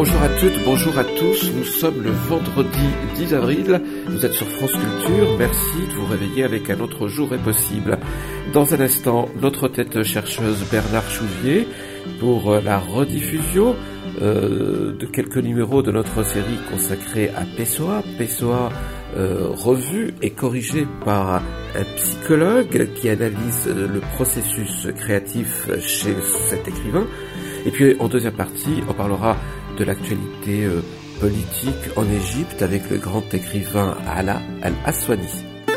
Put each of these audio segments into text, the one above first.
Bonjour à toutes, bonjour à tous. Nous sommes le vendredi 10 avril. Vous êtes sur France Culture. Merci de vous réveiller avec Un autre jour est possible. Dans un instant, notre tête chercheuse Bernard Chouvier pour la rediffusion de quelques numéros de notre série consacrée à Pessoa. Pessoa revu et corrigé par un psychologue qui analyse le processus créatif chez cet écrivain. Et puis en deuxième partie, on parlera de l'actualité politique en Égypte avec le grand écrivain Alaa Al-Aswany.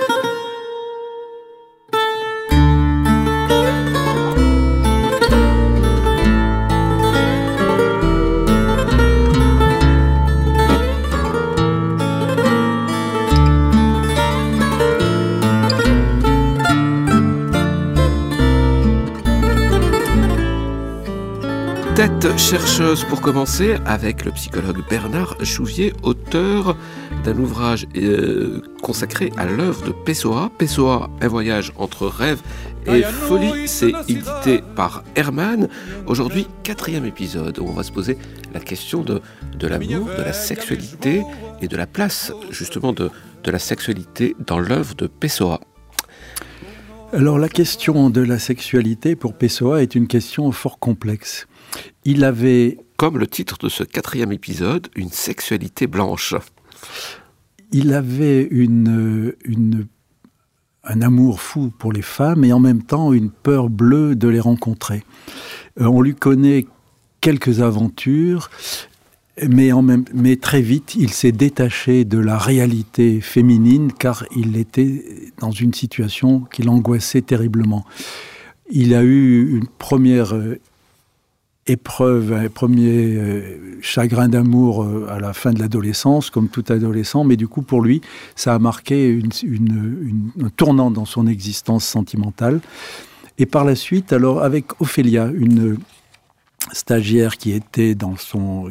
Tête chercheuse pour commencer avec le psychologue Bernard Chouvier, auteur d'un ouvrage consacré à l'œuvre de Pessoa. Pessoa, un voyage entre rêve et folie, c'est édité par Hermann. Aujourd'hui, 4e épisode où on va se poser la question de l'amour, de la sexualité et de la place justement de la sexualité dans l'œuvre de Pessoa. Alors la question de la sexualité pour Pessoa est une question fort complexe. Il avait, comme le titre de ce 4e épisode, une sexualité blanche. Il avait un amour fou pour les femmes et en même temps une peur bleue de les rencontrer. On lui connaît quelques aventures, mais très vite il s'est détaché de la réalité féminine car il était dans une situation qui l'angoissait terriblement. Il a eu une première épreuve, un premier chagrin d'amour à la fin de l'adolescence, comme tout adolescent, mais du coup pour lui, ça a marqué un tournant dans son existence sentimentale. Et par la suite, alors avec Ophélia, une stagiaire qui était dans son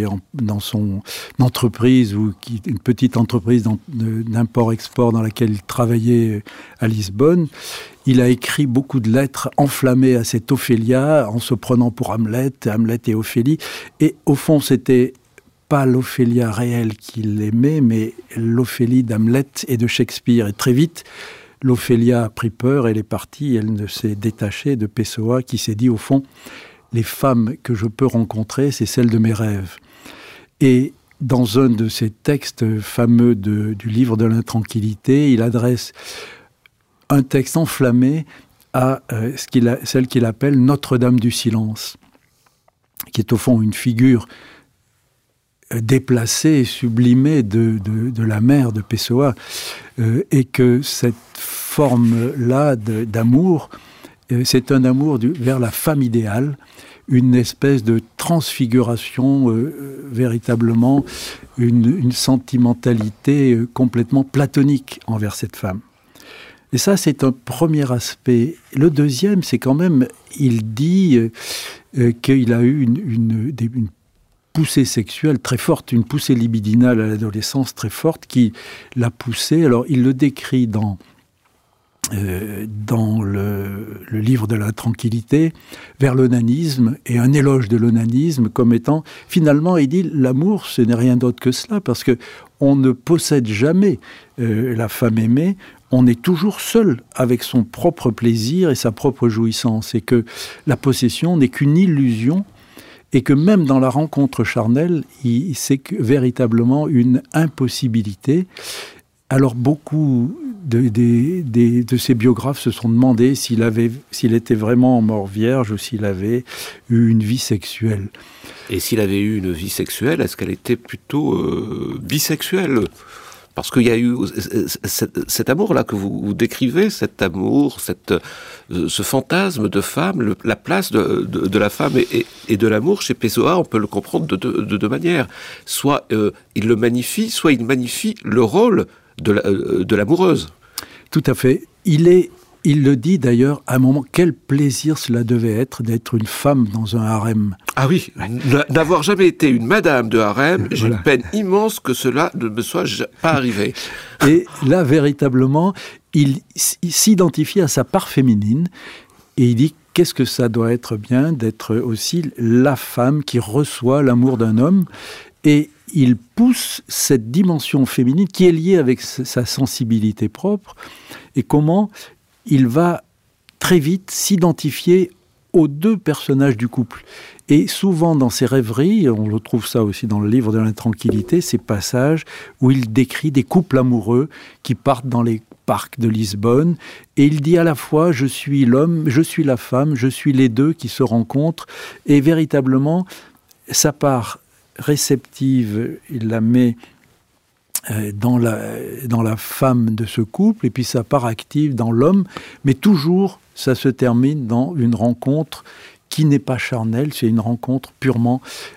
entreprise une petite entreprise d'import-export dans laquelle il travaillait à Lisbonne. Il a écrit beaucoup de lettres enflammées à cette Ophélia en se prenant pour Hamlet et Ophélie. Et au fond, c'était pas l'Ophélia réelle qu'il aimait, mais l'Ophélie d'Hamlet et de Shakespeare. Et très vite, l'Ophélia a pris peur, elle est partie, elle s'est détachée de Pessoa qui s'est dit au fond, les femmes que je peux rencontrer, c'est celles de mes rêves. Et dans un de ces textes fameux du livre de l'intranquillité, il adresse un texte enflammé à celle qu'il appelle Notre-Dame du silence, qui est au fond une figure déplacée, sublimée de la mère de Pessoa, et que cette forme-là d'amour, c'est un amour vers la femme idéale, une espèce de transfiguration, véritablement, une sentimentalité complètement platonique envers cette femme. Et ça, c'est un premier aspect. Le deuxième, c'est quand même, il dit qu'il a eu une poussée sexuelle très forte, une poussée libidinale à l'adolescence très forte qui l'a poussé. Alors, il le décrit dans le livre de la tranquillité, vers l'onanisme et un éloge de l'onanisme comme étant, finalement, il dit, l'amour, ce n'est rien d'autre que cela, parce que on ne possède jamais la femme aimée, on est toujours seul avec son propre plaisir et sa propre jouissance, et que la possession n'est qu'une illusion, et que même dans la rencontre charnelle, c'est véritablement une impossibilité. Alors beaucoup de ces biographes se sont demandé s'il était vraiment mort vierge ou s'il avait eu une vie sexuelle. Et s'il avait eu une vie sexuelle, est-ce qu'elle était plutôt bisexuelle ? Parce qu'il y a eu cet amour-là que vous décrivez, cet amour, ce fantasme de femme, la place de la femme et de l'amour chez Pessoa, on peut le comprendre de deux manières. Soit il le magnifie, soit il magnifie le rôle de l'amoureuse. Tout à fait. Il le dit d'ailleurs à un moment, quel plaisir cela devait être d'être une femme dans un harem. Ah oui, n'avoir jamais été une madame de harem, j'ai une peine immense que cela ne me soit pas arrivé. Et là, véritablement, il s'identifie à sa part féminine Et il dit, qu'est-ce que ça doit être bien d'être aussi la femme qui reçoit l'amour d'un homme. Et il pousse cette dimension féminine qui est liée avec sa sensibilité propre, et comment il va très vite s'identifier aux deux personnages du couple. Et souvent dans ses rêveries, on retrouve ça aussi dans le livre de l'intranquillité, ces passages où il décrit des couples amoureux qui partent dans les parcs de Lisbonne, et il dit à la fois, je suis l'homme, je suis la femme, je suis les deux qui se rencontrent, et véritablement, sa part réceptive, il la met dans la femme de ce couple, et puis sa part active dans l'homme, mais toujours ça se termine dans une rencontre qui n'est pas charnelle, c'est une rencontre purement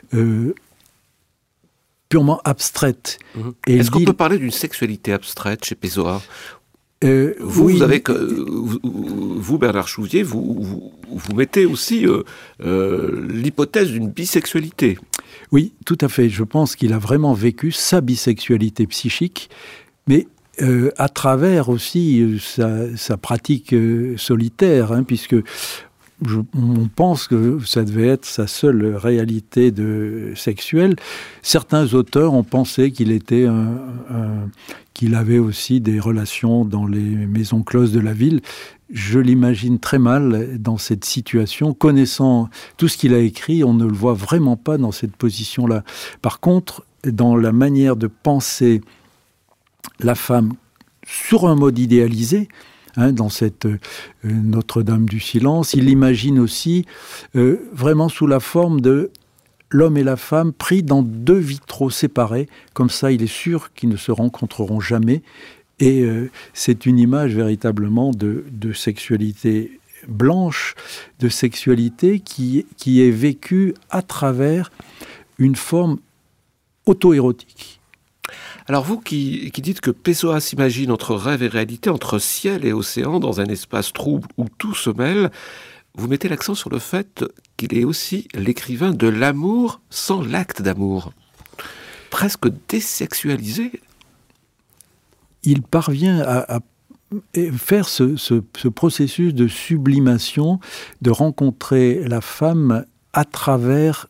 abstraite. Mmh. Est-ce qu'on peut parler d'une sexualité abstraite chez Pessoa ? Oui. Vous, Bernard Chouvier, vous mettez aussi l'hypothèse d'une bisexualité. Oui, tout à fait. Je pense qu'il a vraiment vécu sa bisexualité psychique, mais à travers aussi sa pratique solitaire, puisque on pense que ça devait être sa seule réalité sexuelle. Certains auteurs ont pensé qu'il avait aussi des relations dans les maisons closes de la ville. Je l'imagine très mal dans cette situation. Connaissant tout ce qu'il a écrit, on ne le voit vraiment pas dans cette position-là. Par contre, dans la manière de penser la femme sur un mode idéalisé, dans cette Notre-Dame du Silence, il l'imagine aussi vraiment sous la forme de l'homme et la femme pris dans deux vitraux séparés. Comme ça, il est sûr qu'ils ne se rencontreront jamais. Et c'est une image véritablement de sexualité blanche, de sexualité qui est vécue à travers une forme auto-érotique. Alors vous qui dites que Pessoa s'imagine entre rêve et réalité, entre ciel et océan, dans un espace trouble où tout se mêle, vous mettez l'accent sur le fait qu'il est aussi l'écrivain de l'amour sans l'acte d'amour. Presque désexualisé. Il parvient à faire ce processus de sublimation, de rencontrer la femme à travers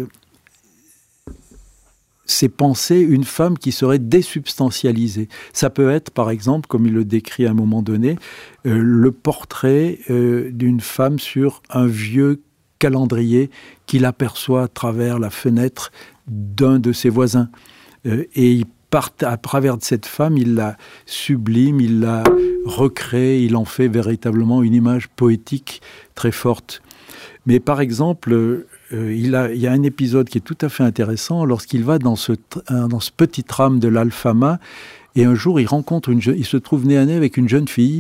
ses pensées, une femme qui serait désubstantialisée. Ça peut être, par exemple, comme il le décrit à un moment donné, le portrait d'une femme sur un vieux calendrier qu'il aperçoit à travers la fenêtre d'un de ses voisins. Et à travers de cette femme, il la sublime, il la recrée, il en fait véritablement une image poétique très forte. Mais par exemple, il y a un épisode qui est tout à fait intéressant lorsqu'il va dans ce petit tram de l'Alfama, et un jour il se trouve nez à nez avec une jeune fille,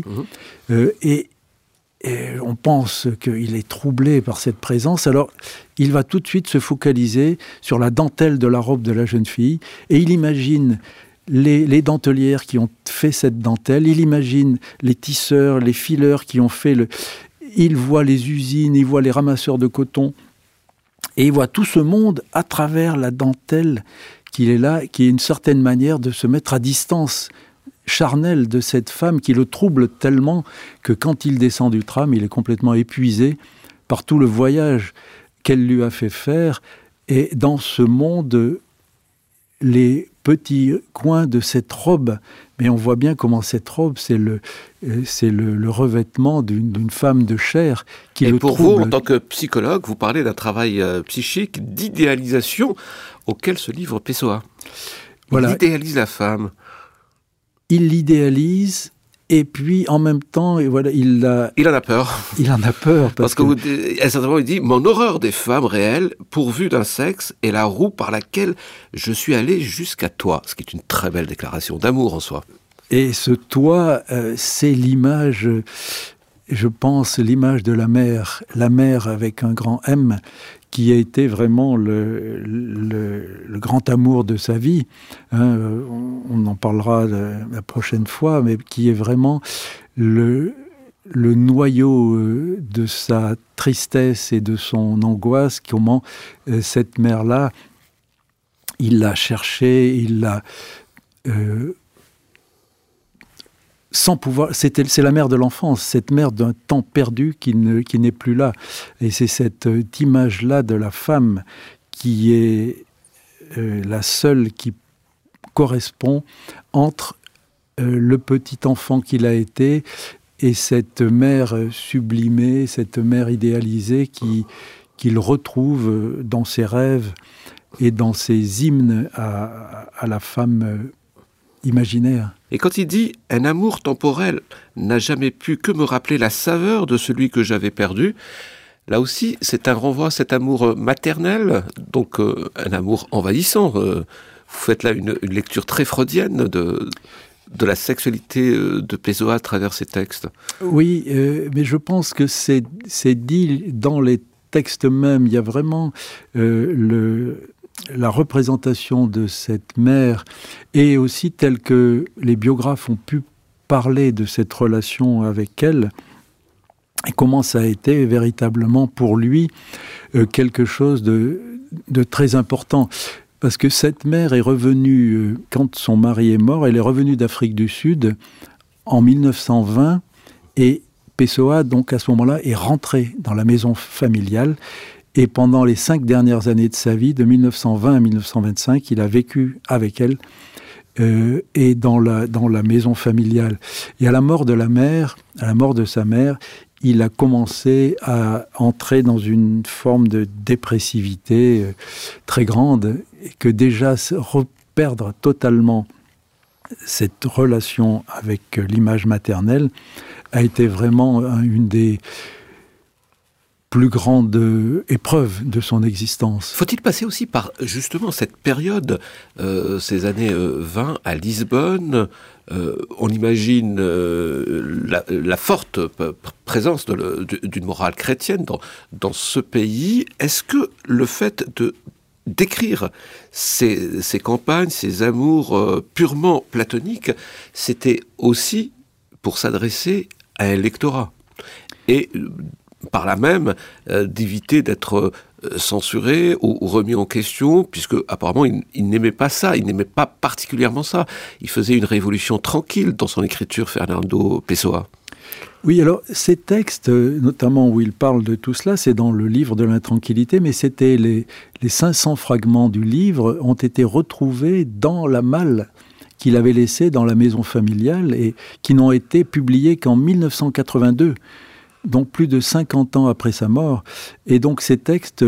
et on pense qu'il est troublé par cette présence. Alors il va tout de suite se focaliser sur la dentelle de la robe de la jeune fille, et il imagine les dentelières qui ont fait cette dentelle, il imagine les tisseurs, les fileurs qui ont fait il voit les usines, il voit les ramasseurs de coton, et il voit tout ce monde à travers la dentelle qu'il est là, qui est une certaine manière de se mettre à distance charnelle de cette femme qui le trouble tellement que quand il descend du tram, il est complètement épuisé par tout le voyage qu'elle lui a fait faire. Et dans ce monde, les petits coins de cette robe, mais on voit bien comment cette robe, c'est le revêtement d'une femme de chair qui le trouble. Et pour vous, en tant que psychologue, vous parlez d'un travail psychique, d'idéalisation auquel se livre Pessoa. Il idéalise la femme. Il l'idéalise, et puis en même temps, et voilà, il en a peur. Il en a peur. Parce que certainement, il dit « Mon horreur des femmes réelles, pourvues d'un sexe, est la roue par laquelle je suis allé jusqu'à toi. » Ce qui est une très belle déclaration d'amour en soi. Et ce toi, c'est l'image, je pense, l'image de la mère avec un grand M, qui a été vraiment le grand amour de sa vie. On en parlera la prochaine fois, mais qui est vraiment le noyau de sa tristesse et de son angoisse. Comment cette mère-là, il l'a cherchée, il l'a sans pouvoir. C'est la mère de l'enfance, cette mère d'un temps perdu qui n'est plus là. Et c'est cette image-là de la femme qui est la seule qui correspond entre le petit enfant qu'il a été et cette mère sublimée, cette mère idéalisée qu'il retrouve dans ses rêves et dans ses hymnes à la femme imaginaire. Et quand il dit « Un amour temporel n'a jamais pu que me rappeler la saveur de celui que j'avais perdu », là aussi, c'est un renvoi à cet amour maternel, donc un amour envahissant. Vous faites là une lecture très freudienne de la sexualité de Pessoa à travers ses textes. Oui, mais je pense que c'est dit dans les textes mêmes. Il y a vraiment la représentation de cette mère, et aussi telle que les biographes ont pu parler de cette relation avec elle, et comment ça a été véritablement pour lui quelque chose de très important. Parce que cette mère est revenue, quand son mari est mort, elle est revenue d'Afrique du Sud en 1920, et Pessoa, donc à ce moment-là, est rentré dans la maison familiale. Et pendant les 5 dernières années de sa vie, de 1920 à 1925, il a vécu avec elle et dans la maison familiale. Et à la mort de la mère, à la mort de sa mère, il a commencé à entrer dans une forme de dépressivité très grande, et que déjà reperdre totalement cette relation avec l'image maternelle a été vraiment une des plus grande épreuve de son existence. Faut-il passer aussi par justement cette période, ces années 20 à Lisbonne, on imagine la forte présence d'une morale chrétienne dans ce pays. Est-ce que le fait d'écrire ces campagnes, ces amours purement platoniques, c'était aussi pour s'adresser à un lectorat et par là même d'éviter d'être censuré ou remis en question, puisque apparemment il n'aimait pas ça, il n'aimait pas particulièrement ça. Il faisait une révolution tranquille dans son écriture, Fernando Pessoa. Oui, alors ces textes, notamment où il parle de tout cela, c'est dans le livre de l'intranquillité, mais c'était les 500 fragments du livre ont été retrouvés dans la malle qu'il avait laissée dans la maison familiale et qui n'ont été publiés qu'en 1982. Donc plus de 50 ans après sa mort. Et donc ces textes,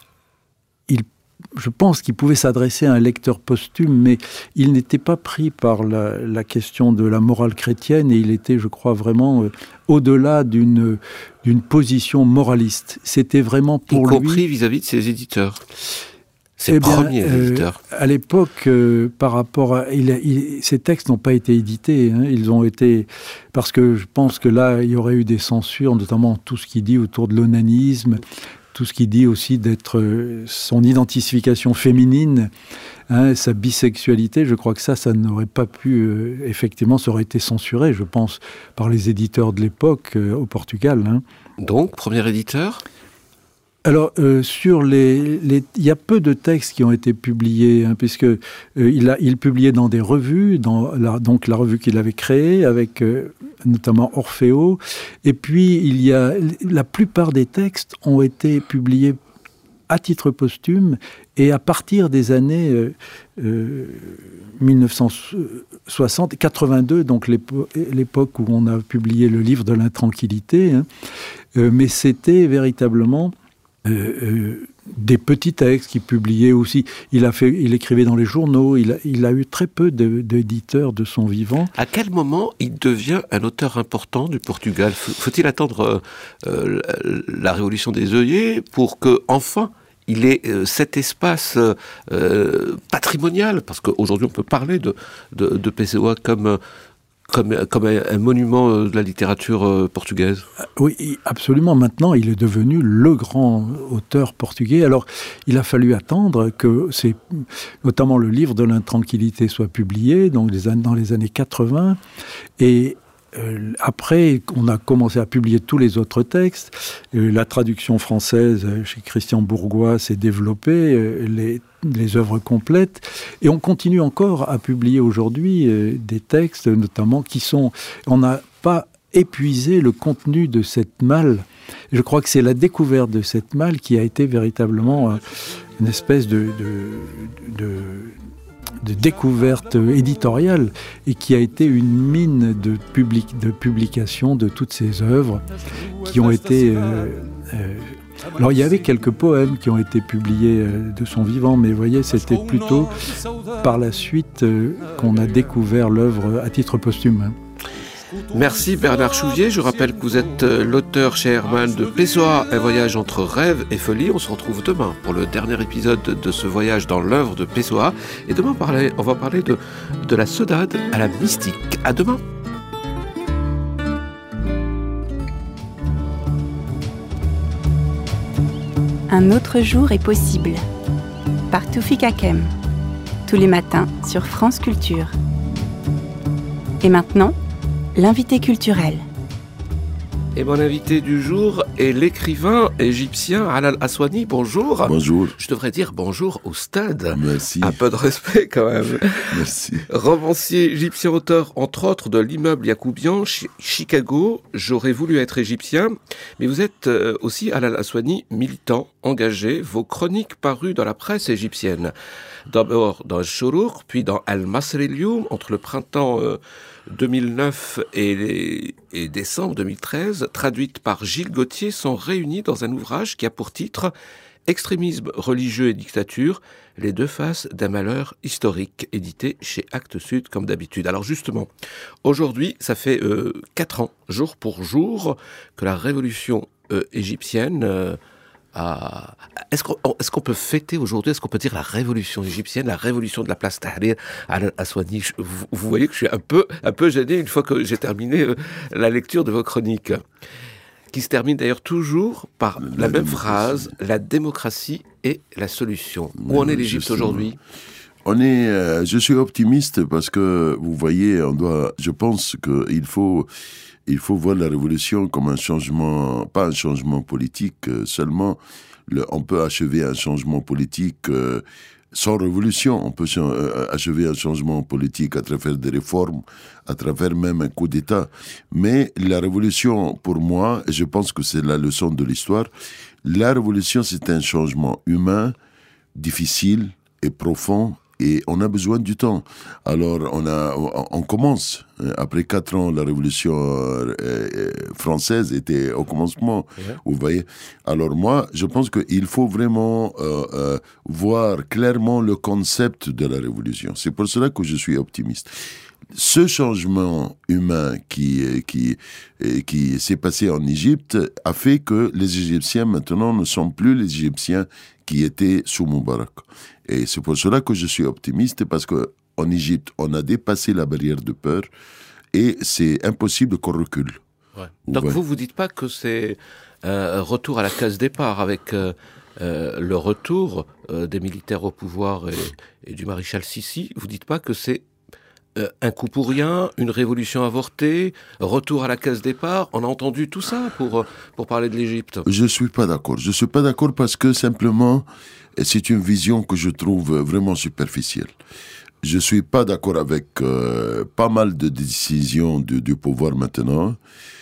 je pense qu'il pouvait s'adresser à un lecteur posthume, mais il n'était pas pris par la question de la morale chrétienne, et il était, je crois, vraiment au-delà d'une position moraliste. C'était vraiment pour lui... Y compris vis-à-vis de ses éditeurs. Ses premiers éditeurs. À l'époque, par rapport à... ces textes n'ont pas été édités. Hein, ils ont été... Parce que je pense que là, il y aurait eu des censures, notamment tout ce qu'il dit autour de l'onanisme, tout ce qu'il dit aussi d'être son identification féminine, hein, sa bisexualité. Je crois que ça n'aurait pas pu... effectivement, ça aurait été censuré, je pense, par les éditeurs de l'époque au Portugal. Hein. Donc, premier éditeur ? Alors, il y a peu de textes qui ont été publiés, hein, puisque il publiait dans des revues, donc la revue qu'il avait créée, avec notamment Orfeo. Et puis, la plupart des textes ont été publiés à titre posthume, et à partir des années 1960, 82, donc l'époque où on a publié le livre de l'intranquillité, hein, mais c'était véritablement... des petits textes qu'il publiait aussi. Il écrivait dans les journaux. Il a eu très peu d'éditeurs de son vivant. À quel moment il devient un auteur important du Portugal ? Faut-il attendre la révolution des œillets pour que enfin il ait cet espace patrimonial ? Parce qu'aujourd'hui on peut parler de Pessoa comme un monument de la littérature portugaise. Oui, absolument. Maintenant, il est devenu le grand auteur portugais. Alors, il a fallu attendre que notamment le livre de l'intranquillité soit publié, donc dans les années 80. Et après, on a commencé à publier tous les autres textes. La traduction française chez Christian Bourgois s'est développée, les œuvres complètes. Et on continue encore à publier aujourd'hui des textes, notamment, qui sont... On n'a pas épuisé le contenu de cette malle. Je crois que c'est la découverte de cette malle qui a été véritablement une espèce de découverte éditoriale et qui a été une mine de publication de toutes ces œuvres qui ont été... alors il y avait quelques poèmes qui ont été publiés de son vivant, mais vous voyez, c'était plutôt par la suite qu'on a découvert l'œuvre à titre posthume. Merci Bernard Chouvier. Je rappelle que vous êtes l'auteur chez Hermann de Pessoa, un voyage entre rêve et folie. On se retrouve demain pour le dernier épisode de ce voyage dans l'œuvre de Pessoa. Et demain, on va parler de la saudade à la mystique. À demain. Un autre jour est possible. Par Toufik Hakem. Tous les matins sur France Culture. Et maintenant, l'invité culturel. Et mon invité du jour est l'écrivain égyptien Alal Aswany. Bonjour. Bonjour. Je devrais dire bonjour au stade. Merci. Un peu de respect quand même. Merci. Romancier égyptien, auteur entre autres de L'immeuble Yacoubian, Chicago, J'aurais voulu être égyptien. Mais vous êtes aussi Alal Aswany, militant, engagé. Vos chroniques parues dans la presse égyptienne. D'abord dans Shourour, puis dans Al-Masri Al-Youm, entre le printemps 2009 et décembre 2013, traduites par Gilles Gauthier, sont réunies dans un ouvrage qui a pour titre « Extrémisme religieux et dictature, les deux faces d'un malheur historique », édité chez Actes Sud comme d'habitude. Alors justement, aujourd'hui, ça fait 4 ans, jour pour jour, que la révolution égyptienne... Est-ce qu'on peut fêter aujourd'hui, est-ce qu'on peut dire la révolution égyptienne, la révolution de la place Tahrir à Aswany? Vous voyez que je suis un peu gêné une fois que j'ai terminé la lecture de vos chroniques, qui se termine d'ailleurs toujours par la même phrase, la démocratie est la solution. Où en est l'Égypte aujourd'hui? Je suis optimiste parce que, vous voyez, je pense qu'il faut voir la révolution comme un changement, pas un changement politique seulement. On peut achever un changement politique sans révolution. On peut achever un changement politique à travers des réformes, à travers même un coup d'État. Mais la révolution, pour moi, et je pense que c'est la leçon de l'histoire, la révolution, c'est un changement humain, difficile et profond. Et on a besoin du temps. Alors, on commence. Après 4 ans, la révolution française était au commencement. Vous voyez. Alors moi, je pense qu'il faut vraiment voir clairement le concept de la révolution. C'est pour cela que je suis optimiste. Ce changement humain qui s'est passé en Égypte a fait que les Égyptiens maintenant ne sont plus les Égyptiens qui étaient sous Moubarak. Et c'est pour cela que je suis optimiste, parce qu'en Égypte, on a dépassé la barrière de peur et c'est impossible qu'on recule. Ouais. Donc vous dites pas que c'est un retour à la case départ avec le retour des militaires au pouvoir et du maréchal Sissi. Vous dites pas que c'est un coup pour rien, une révolution avortée, retour à la case départ. On a entendu tout ça pour parler de l'Égypte. Je suis pas d'accord. Je suis pas d'accord parce que simplement, c'est une vision que je trouve vraiment superficielle. Je suis pas d'accord avec pas mal de décisions du pouvoir maintenant.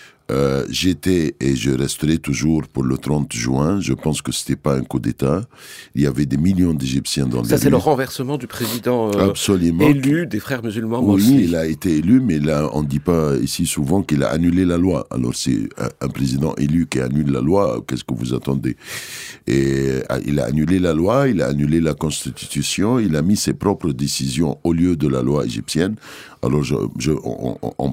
J'étais et je resterai toujours pour le 30 juin. Je pense que c'était pas un coup d'État. Il y avait des millions d'Égyptiens dans les rues. Ça, c'est le renversement du président élu des Frères musulmans. Oui, il a été élu, mais là, on dit pas ici souvent qu'il a annulé la loi. Alors, c'est un président élu qui annule la loi. Qu'est-ce que vous attendez? Et il a annulé la loi, il a annulé la Constitution, il a mis ses propres décisions au lieu de la loi égyptienne. Alors, on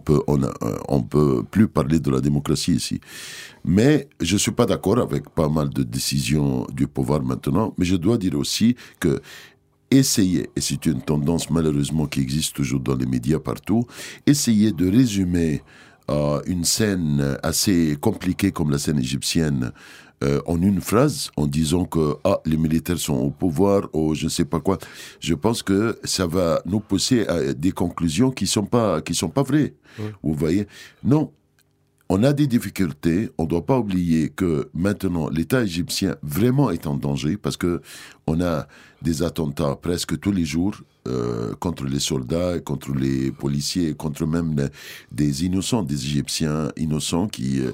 peut plus parler de la démocratie ici. Mais je suis pas d'accord avec pas mal de décisions du pouvoir maintenant. Mais je dois dire aussi que essayer, et c'est une tendance malheureusement qui existe toujours dans les médias partout, essayer de résumer une scène assez compliquée comme la scène égyptienne en une phrase, en disant que les militaires sont au pouvoir, ou je ne sais pas quoi. Je pense que ça va nous pousser à des conclusions qui sont pas vraies. Vous voyez ? Non. On a des difficultés, on ne doit pas oublier que maintenant l'État égyptien vraiment est en danger parce que on a des attentats presque tous les jours contre les soldats, contre les policiers, contre même des innocents, des Égyptiens innocents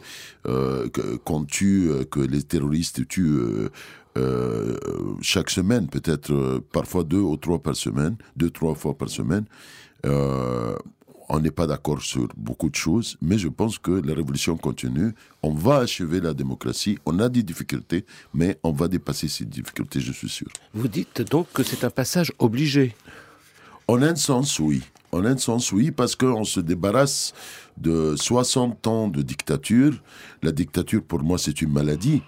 qu'on tue, que les terroristes tuent chaque semaine, peut-être parfois 2 ou 3 fois par semaine. On n'est pas d'accord sur beaucoup de choses, mais je pense que la révolution continue. On va achever la démocratie. On a des difficultés, mais on va dépasser ces difficultés, je suis sûr. Vous dites donc que c'est un passage obligé. En un sens, oui. En un sens, oui, parce qu'on se débarrasse de 60 ans de dictature. La dictature, pour moi, c'est une maladie.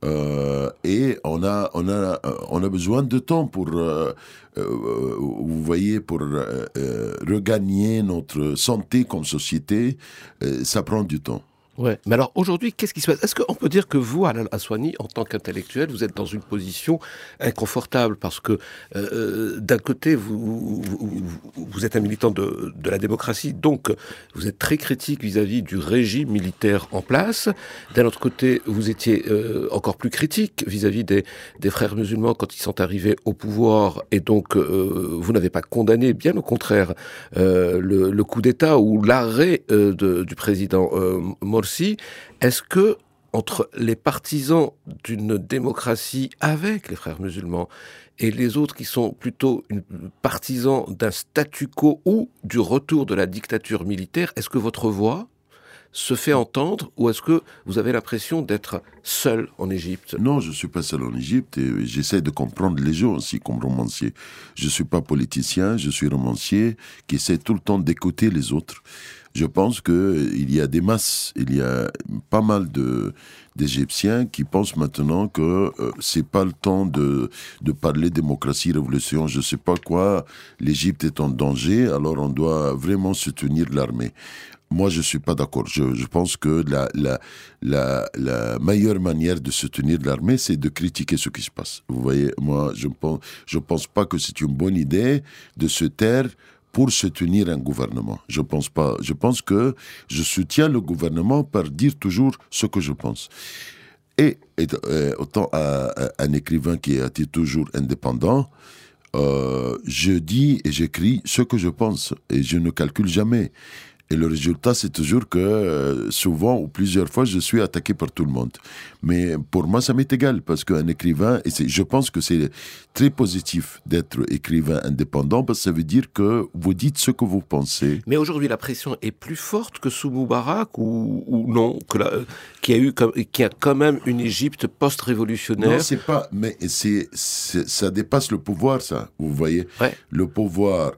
Et on a besoin de temps pour vous voyez, pour regagner notre santé comme société. Ça prend du temps. Ouais. Mais alors aujourd'hui, qu'est-ce qui se passe ? Est-ce qu'on peut dire que vous, Alal Aswany, en tant qu'intellectuel, vous êtes dans une position inconfortable parce que d'un côté, vous êtes un militant de la démocratie, donc vous êtes très critique vis-à-vis du régime militaire en place. D'un autre côté, vous étiez encore plus critique vis-à-vis des frères musulmans quand ils sont arrivés au pouvoir, et donc vous n'avez pas condamné, bien au contraire, le coup d'État ou l'arrêt du président Morsi. Est-ce que, entre les partisans d'une démocratie avec les frères musulmans et les autres qui sont plutôt partisans d'un statu quo ou du retour de la dictature militaire, est-ce que votre voix se fait entendre ou est-ce que vous avez l'impression d'être seul en Égypte ? Non, je ne suis pas seul en Égypte et j'essaie de comprendre les gens aussi comme romancier. Je ne suis pas politicien, je suis romancier qui essaie tout le temps d'écouter les autres. Je pense qu'il y a des masses, il y a pas mal d'Égyptiens qui pensent maintenant que c'est pas le temps de parler démocratie, révolution, je sais pas quoi. L'Égypte est en danger, alors on doit vraiment soutenir l'armée. Moi, je suis pas d'accord. Je pense que la meilleure manière de soutenir l'armée, c'est de critiquer ce qui se passe. Vous voyez, moi, je pense pas que c'est une bonne idée de se taire pour soutenir un gouvernement. Je pense pas. Je pense que je soutiens le gouvernement par dire toujours ce que je pense. Et autant un écrivain qui a été toujours indépendant, je dis et j'écris ce que je pense et je ne calcule jamais. Et le résultat, c'est toujours que souvent ou plusieurs fois, je suis attaqué par tout le monde. Mais pour moi, ça m'est égal parce qu'un écrivain, je pense que c'est très positif d'être écrivain indépendant parce que ça veut dire que vous dites ce que vous pensez. Mais aujourd'hui, la pression est plus forte que sous Moubarak ou non, qui a quand même une Égypte post-révolutionnaire. Non, c'est pas, mais ça dépasse le pouvoir, ça. Vous voyez, ouais. Le pouvoir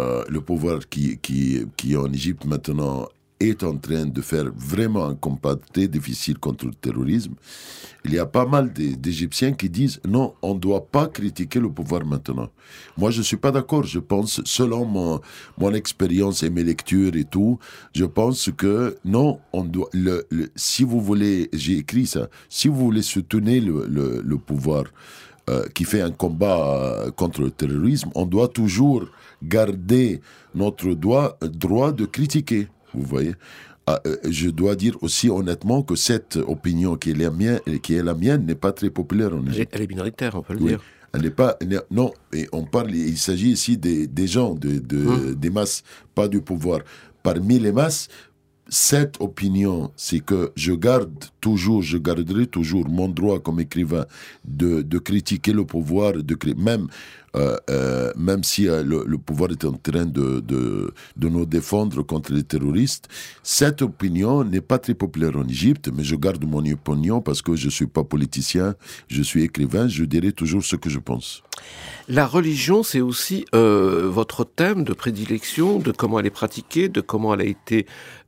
qui est en Égypte maintenant est en train de faire vraiment un combat très difficile contre le terrorisme. Il y a pas mal d'Égyptiens qui disent non, on ne doit pas critiquer le pouvoir maintenant. Moi, je ne suis pas d'accord. Je pense, selon mon expérience et mes lectures et tout, je pense que non, on doit. Si vous voulez, j'ai écrit ça. Si vous voulez soutenir le pouvoir qui fait un combat contre le terrorisme, on doit toujours garder notre droit de critiquer. Vous voyez, je dois dire aussi honnêtement que cette opinion qui est la mienne n'est pas très populaire en Égypte. Elle est minoritaire, on peut le dire. Elle n'est pas, non, et on parle, il s'agit ici des gens, des masses, pas du pouvoir. Parmi les masses, cette opinion, c'est que je garderai toujours mon droit comme écrivain de critiquer le pouvoir, même si le pouvoir est en train de nous défendre contre les terroristes. Cette opinion n'est pas très populaire en Égypte, mais je garde mon opinion parce que je ne suis pas politicien, je suis écrivain, je dirai toujours ce que je pense. La religion, c'est aussi votre thème de prédilection, de comment elle est pratiquée, de comment elle a été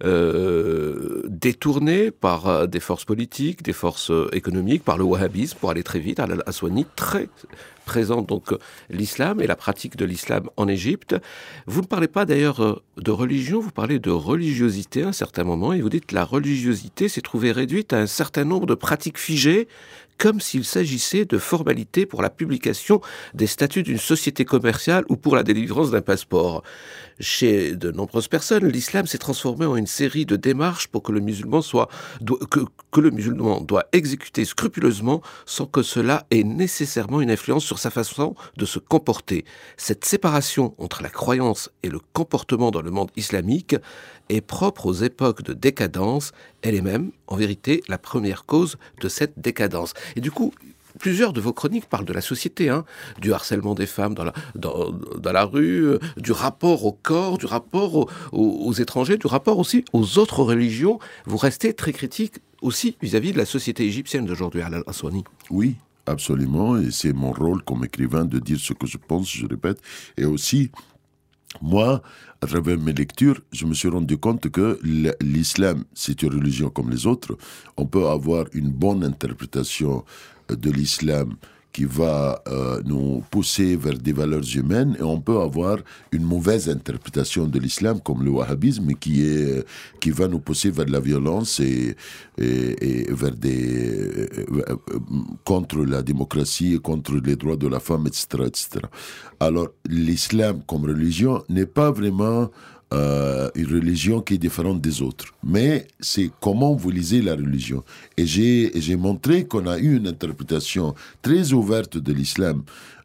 détournée par des forces politiques, des forces économiques, par le wahhabisme, pour aller très vite. Alal Aswany, très présente donc l'islam et la pratique de l'islam en Égypte. Vous ne parlez pas d'ailleurs de religion, vous parlez de religiosité à un certain moment, et vous dites que la religiosité s'est trouvée réduite à un certain nombre de pratiques figées, comme s'il s'agissait de formalités pour la publication des statuts d'une société commerciale ou pour la délivrance d'un passeport. Chez de nombreuses personnes, l'islam s'est transformé en une série de démarches pour que le musulman que le musulman doit exécuter scrupuleusement sans que cela ait nécessairement une influence sur sa façon de se comporter. Cette séparation entre la croyance et le comportement dans le monde islamique est propre aux époques de décadence. Elle est même, en vérité, la première cause de cette décadence. Et du coup, plusieurs de vos chroniques parlent de la société, du harcèlement des femmes dans la rue, du rapport au corps, du rapport aux étrangers, du rapport aussi aux autres religions. Vous restez très critique aussi vis-à-vis de la société égyptienne d'aujourd'hui, Alal Aswani. Oui, absolument, et c'est mon rôle comme écrivain de dire ce que je pense, je répète, et aussi, moi, à travers mes lectures, je me suis rendu compte que l'islam, c'est une religion comme les autres. On peut avoir une bonne interprétation de l'islam qui va nous pousser vers des valeurs humaines, et on peut avoir une mauvaise interprétation de l'islam comme le wahhabisme qui va nous pousser vers la violence et vers contre la démocratie et contre les droits de la femme, etc., etc. Alors, l'islam comme religion n'est pas vraiment une religion qui est différente des autres. Mais c'est comment vous lisez la religion. Et j'ai montré qu'on a eu une interprétation très ouverte de l'islam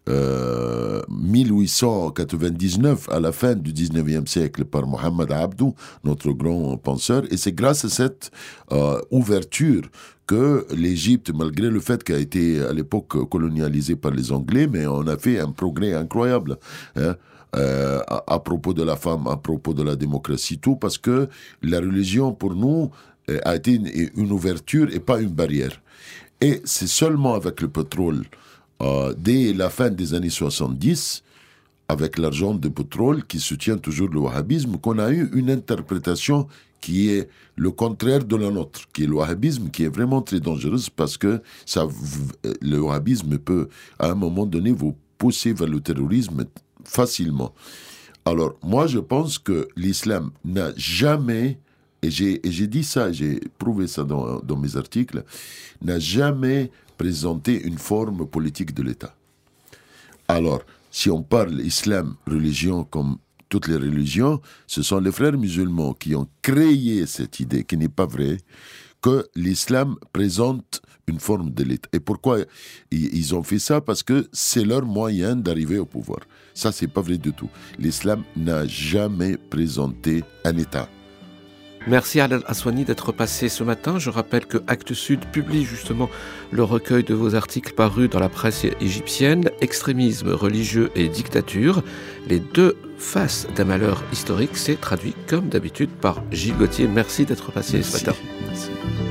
1899, à la fin du 19e siècle, par Mohammed Abdou, notre grand penseur. Et c'est grâce à cette ouverture que l'Égypte, malgré le fait qu'elle a été à l'époque colonialisée par les Anglais, mais on a fait un progrès incroyable, à propos de la femme, à propos de la démocratie, tout parce que la religion pour nous a été une ouverture et pas une barrière. Et c'est seulement avec le pétrole, dès la fin des années 70, avec l'argent du pétrole qui soutient toujours le wahhabisme, qu'on a eu une interprétation qui est le contraire de la nôtre, qui est le wahhabisme, qui est vraiment très dangereuse parce que le wahhabisme peut, à un moment donné, vous pousser vers le terrorisme facilement. Alors, moi, je pense que l'islam n'a jamais, et j'ai dit ça, j'ai prouvé ça dans mes articles, n'a jamais présenté une forme politique de l'État. Alors, si on parle islam, religion comme toutes les religions, ce sont les frères musulmans qui ont créé cette idée, qui n'est pas vraie, que l'islam présente une forme de l'État. Et pourquoi ils ont fait ça? Parce que c'est leur moyen d'arriver au pouvoir. Ça, c'est pas vrai du tout. L'islam n'a jamais présenté un État. Merci Alal Aswani d'être passé ce matin. Je rappelle que Actes Sud publie justement le recueil de vos articles parus dans la presse égyptienne, Extrémisme religieux et dictature. Les deux faces d'un malheur historique, c'est traduit comme d'habitude par Gilles Gauthier. Merci d'être passé ce matin. Merci.